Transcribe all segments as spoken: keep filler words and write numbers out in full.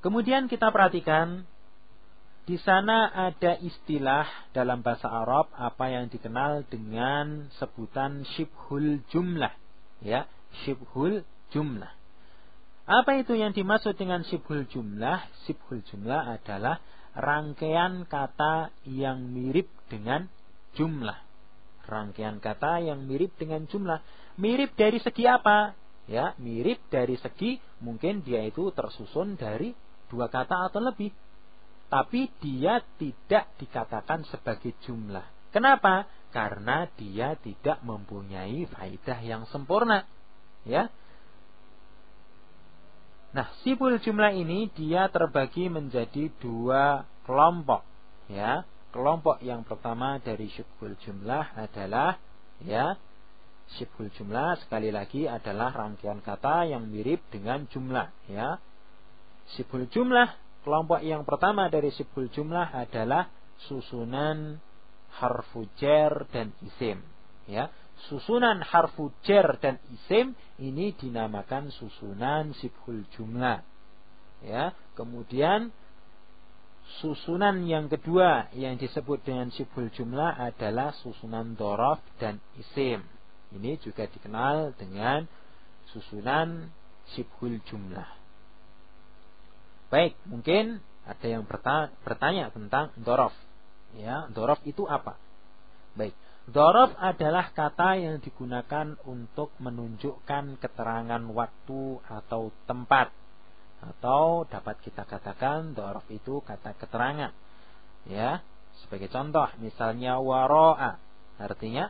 Kemudian kita perhatikan di sana ada istilah dalam bahasa Arab apa yang dikenal dengan sebutan syibhul jumlah, ya, syibhul jumlah. Apa itu yang dimaksud dengan syibhul jumlah? Syibhul jumlah adalah rangkaian kata yang mirip dengan jumlah. Rangkaian kata yang mirip dengan jumlah. Mirip dari segi apa? Ya, mirip dari segi mungkin dia itu tersusun dari dua kata atau lebih. Tapi dia tidak dikatakan sebagai jumlah. Kenapa? Karena dia tidak mempunyai faedah yang sempurna. Ya. Nah, syibhul jumlah ini dia terbagi menjadi dua kelompok. Ya. Kelompok yang pertama dari syibhul jumlah adalah, ya, syibhul jumlah sekali lagi adalah rangkaian kata yang mirip dengan jumlah. Ya. Syibhul jumlah, kelompok yang pertama dari syibhul jumlah adalah susunan harfu jar dan isim. Ya, susunan harfu jar dan isim ini dinamakan susunan syibhul jumlah. Ya, kemudian susunan yang kedua yang disebut dengan syibhul jumlah adalah susunan dhorof dan isim. Ini juga dikenal dengan susunan syibhul jumlah. Baik, mungkin ada yang bertanya tentang dhorof. Ya, dhorof itu apa? Baik, dhorof adalah kata yang digunakan untuk menunjukkan keterangan waktu atau tempat. Atau dapat kita katakan dhorof itu kata keterangan. Ya, sebagai contoh misalnya waro'a, artinya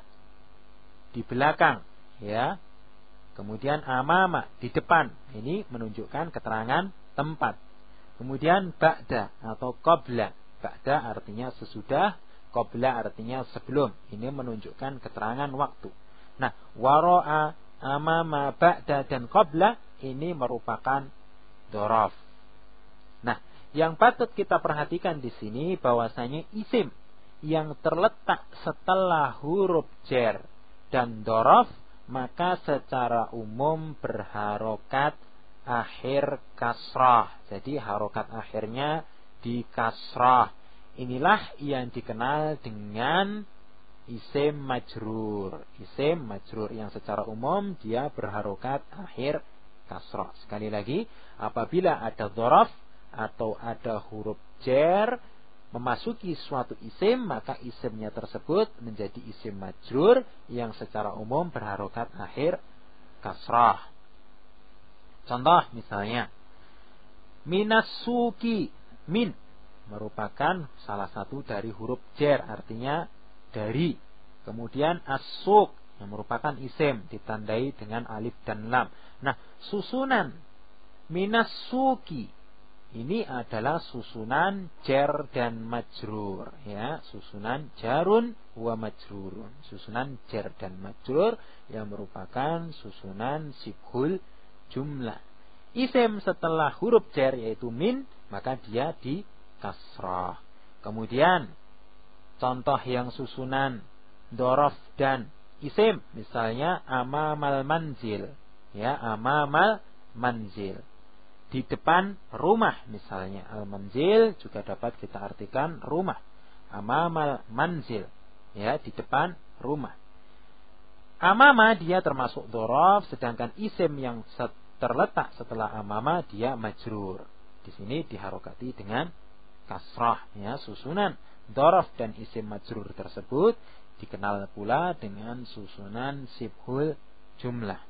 di belakang, ya. Kemudian amama, di depan. Ini menunjukkan keterangan tempat. Kemudian ba'da atau qabla. Ba'da artinya sesudah, qabla artinya sebelum. Ini menunjukkan keterangan waktu. Nah, waro'a, amama, ba'da dan qabla ini merupakan dhorof. Nah, yang patut kita perhatikan di sini bahwasanya isim yang terletak setelah huruf jar dan dhorof maka secara umum berharokat akhir kasrah. Jadi harokat akhirnya di kasrah. Inilah yang dikenal dengan isim majrur. Isim majrur yang secara umum dia berharokat akhir kasrah. Sekali lagi, apabila ada dhorof atau ada huruf jar memasuki suatu isim, maka isimnya tersebut menjadi isim majrur yang secara umum berharokat akhir kasrah. Contoh misalnya minas suki, min merupakan salah satu dari huruf jar artinya dari. Kemudian as-suq yang merupakan isim ditandai dengan alif dan lam. Nah, susunan minas suki ini adalah susunan jar dan majrur, ya, susunan jarun wa majrurun. Susunan jar dan majrur yang merupakan susunan syibhul jumlah. Isim setelah huruf jar yaitu min, maka dia di kasrah. Kemudian contoh yang susunan dhorof dan isim, misalnya amamal manzil, ya, amamal manzil, di depan rumah misalnya. Al-manzil juga dapat kita artikan rumah. Amamal manzil, ya, di depan rumah. Amama dia termasuk dhorof, sedangkan isim yang terletak setelah amama dia majrur. Di sini diharokati dengan kasrah, ya. Susunan dhorof dan isim majrur tersebut dikenal pula dengan susunan syibhul jumlah.